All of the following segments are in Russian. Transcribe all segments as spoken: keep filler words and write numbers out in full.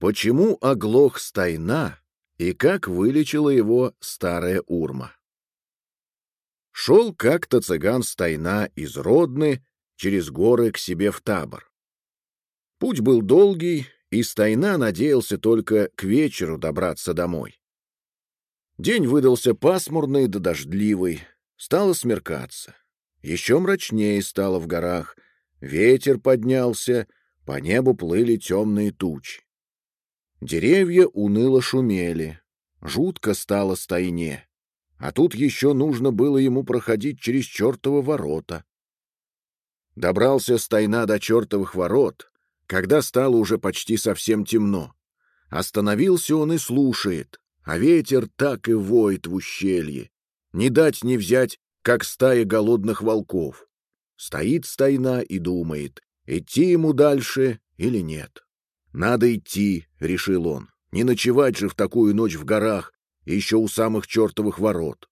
Почему оглох Стайна и как вылечила его старая Урма? Шел как-то цыган Стайна из Родны через горы к себе в табор. Путь был долгий, и Стайна надеялся только к вечеру добраться домой. День выдался пасмурный да дождливый, стало смеркаться. Еще мрачнее стало в горах, ветер поднялся, по небу плыли темные тучи. Деревья уныло шумели, жутко стало Стайне, а тут еще нужно было ему проходить через чертовы ворота. Добрался Стайна до чертовых ворот, когда стало уже почти совсем темно. Остановился он и слушает, а ветер так и воет в ущелье, не дать не взять, как стая голодных волков. Стоит Стайна и думает, идти ему дальше или нет. «Надо идти», — решил он, — «не ночевать же в такую ночь в горах, и еще у самых чертовых ворот».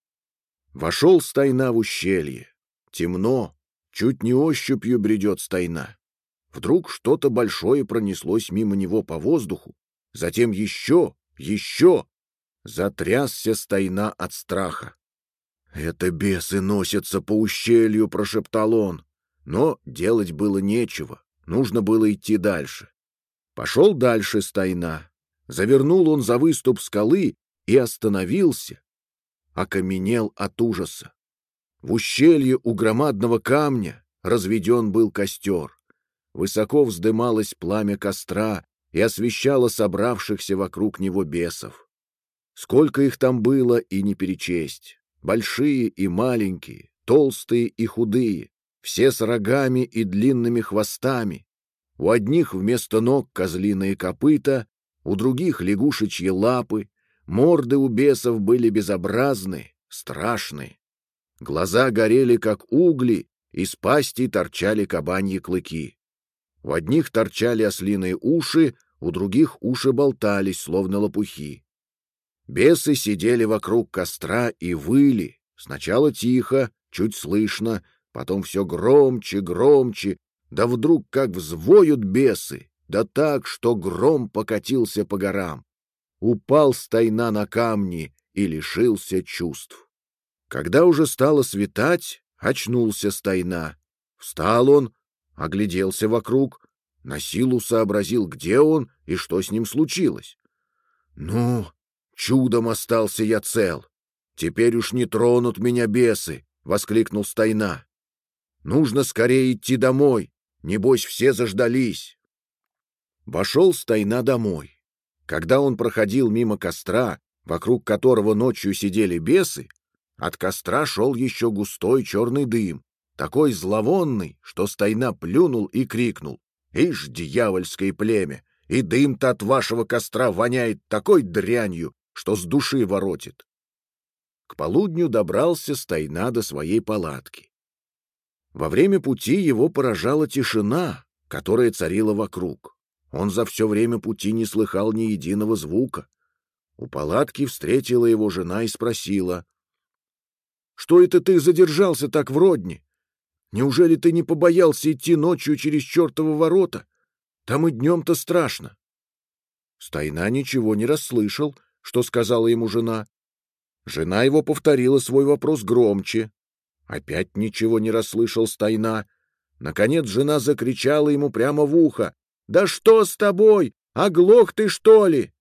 Вошел Стайна в ущелье. Темно, чуть не ощупью бредет Стайна. Вдруг что-то большое пронеслось мимо него по воздуху, затем еще, еще. Затрясся Стайна от страха. «Это бесы носятся по ущелью», — прошептал он. Но делать было нечего, нужно было идти дальше. Пошел дальше Стайна. Завернул он за выступ скалы и остановился. Окаменел от ужаса. В ущелье у громадного камня разведен был костер. Высоко вздымалось пламя костра и освещало собравшихся вокруг него бесов. Сколько их там было и не перечесть. Большие и маленькие, толстые и худые, все с рогами и длинными хвостами. У одних вместо ног козлиные копыта, у других лягушечьи лапы, морды у бесов были безобразные, страшные. Глаза горели, как угли, из пасти торчали кабаньи клыки. У одних торчали ослиные уши, у других уши болтались, словно лопухи. Бесы сидели вокруг костра и выли, сначала тихо, чуть слышно, потом все громче, громче, да вдруг как взвоют бесы, да так, что гром покатился по горам. Упал Стайна на камни и лишился чувств. Когда уже стало светать, очнулся Стайна. Встал он, огляделся вокруг, на силу сообразил, где он и что с ним случилось. «Ну, чудом остался я цел. Теперь уж не тронут меня бесы», — воскликнул Стайна. «Нужно скорее идти домой. Небось, все заждались». Вошел Стайна домой. Когда он проходил мимо костра, вокруг которого ночью сидели бесы, от костра шел еще густой черный дым, такой зловонный, что Стайна плюнул и крикнул: «Ишь, дьявольское племя! И дым-то от вашего костра воняет такой дрянью, что с души воротит». К полудню добрался Стайна до своей палатки. Во время пути его поражала тишина, которая царила вокруг. Он за все время пути не слыхал ни единого звука. У палатки встретила его жена и спросила: «Что это ты задержался так в Родне? Неужели ты не побоялся идти ночью через чертовы ворота? Там и днем-то страшно». Стайна ничего не расслышал, что сказала ему жена. Жена его повторила свой вопрос громче. Опять ничего не расслышал Стайна. Наконец жена закричала ему прямо в ухо: «Да что с тобой? Оглох ты, что ли?»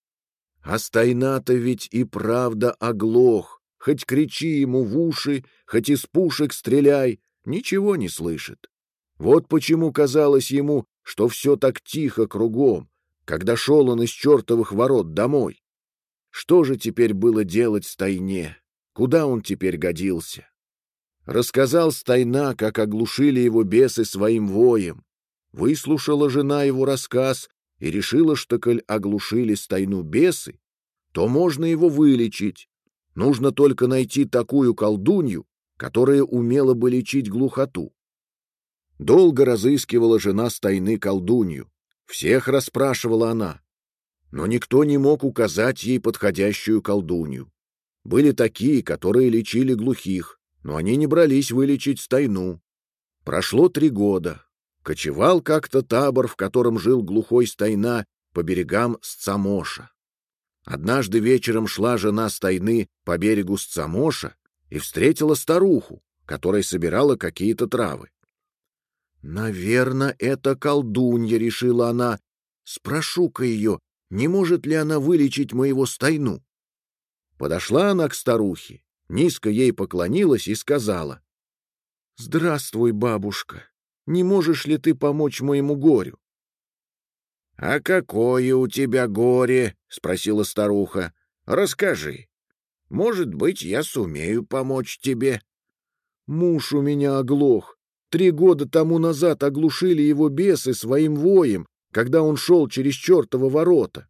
А Стайна-то ведь и правда оглох. Хоть кричи ему в уши, хоть из пушек стреляй, ничего не слышит. Вот почему казалось ему, что все так тихо кругом, когда шел он из чертовых ворот домой. Что же теперь было делать Стайне? Куда он теперь годился? Рассказал Стайна, как оглушили его бесы своим воем. Выслушала жена его рассказ и решила, что коль оглушили Стайну бесы, то можно его вылечить. Нужно только найти такую колдунью, которая умела бы лечить глухоту. Долго разыскивала жена Стайны колдунью. Всех расспрашивала она. Но никто не мог указать ей подходящую колдунью. Были такие, которые лечили глухих, но они не брались вылечить Стайну. Прошло три года. Кочевал как-то табор, в котором жил глухой Стайна, по по берегам Сцамоша. Однажды вечером шла жена Стайны по берегу Сцамоша и встретила старуху, которая собирала какие-то травы. «Наверно, это колдунья», — решила она. «Спрошу-ка ее, не может ли она вылечить моего Стайну?» Подошла она к старухе, низко ей поклонилась и сказала: «Здравствуй, бабушка, не можешь ли ты помочь моему горю?» «А какое у тебя горе?» — спросила старуха. «Расскажи. Может быть, я сумею помочь тебе». «Муж у меня оглох. Три года тому назад оглушили его бесы своим воем, когда он шел через чертовы ворота».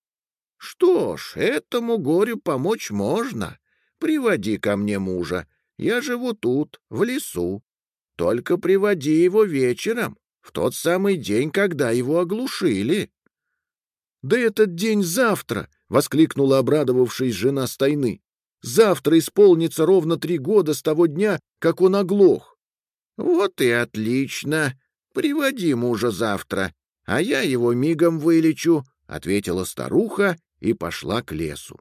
«Что ж, этому горю помочь можно. Приводи ко мне мужа. Я живу тут, в лесу. Только приводи его вечером, в тот самый день, когда его оглушили». «Да этот день завтра!» — воскликнула, обрадовавшись, жена Стайны. «Завтра исполнится ровно три года с того дня, как он оглох». «Вот и отлично. Приводи мужа завтра, а я его мигом вылечу», — ответила старуха и пошла к лесу.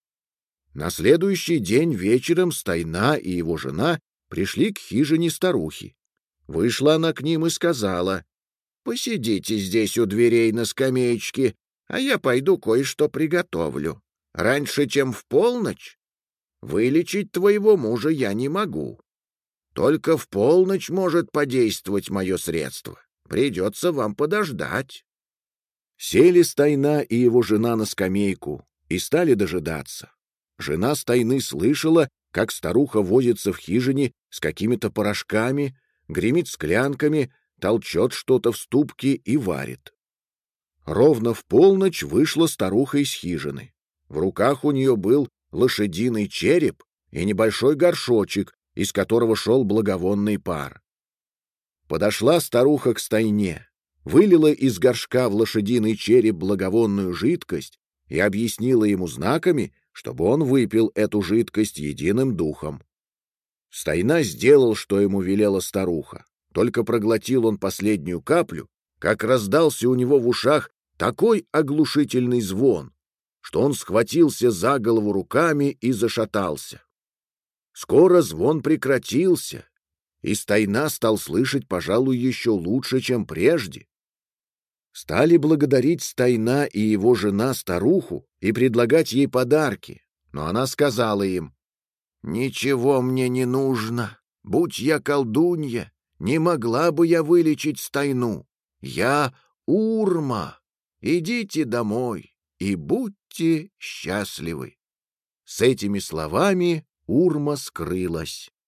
На следующий день вечером Стайна и его жена пришли к хижине старухи. Вышла она к ним и сказала: «Посидите здесь у дверей на скамеечке, а я пойду кое-что приготовлю. Раньше, чем в полночь, вылечить твоего мужа я не могу. Только в полночь может подействовать мое средство. Придется вам подождать». Сели Стайна и его жена на скамейку и стали дожидаться. Жена Стайны слышала, как старуха возится в хижине с какими-то порошками, гремит склянками, толчет что-то в ступке и варит. Ровно в полночь вышла старуха из хижины. В руках у нее был лошадиный череп и небольшой горшочек, из которого шел благовонный пар. Подошла старуха к Стайне, вылила из горшка в лошадиный череп благовонную жидкость и объяснила ему знаками, чтобы он выпил эту жидкость единым духом. Стайна сделал, что ему велела старуха. Только проглотил он последнюю каплю, как раздался у него в ушах такой оглушительный звон, что он схватился за голову руками и зашатался. Скоро звон прекратился, и Стайна стал слышать, пожалуй, еще лучше, чем прежде. Стали благодарить Стайна и его жена старуху и предлагать ей подарки, но она сказала им: «Ничего мне не нужно. Будь я колдунья, не могла бы я вылечить Стайну. Я Урма. Идите домой и будьте счастливы». С этими словами Урма скрылась.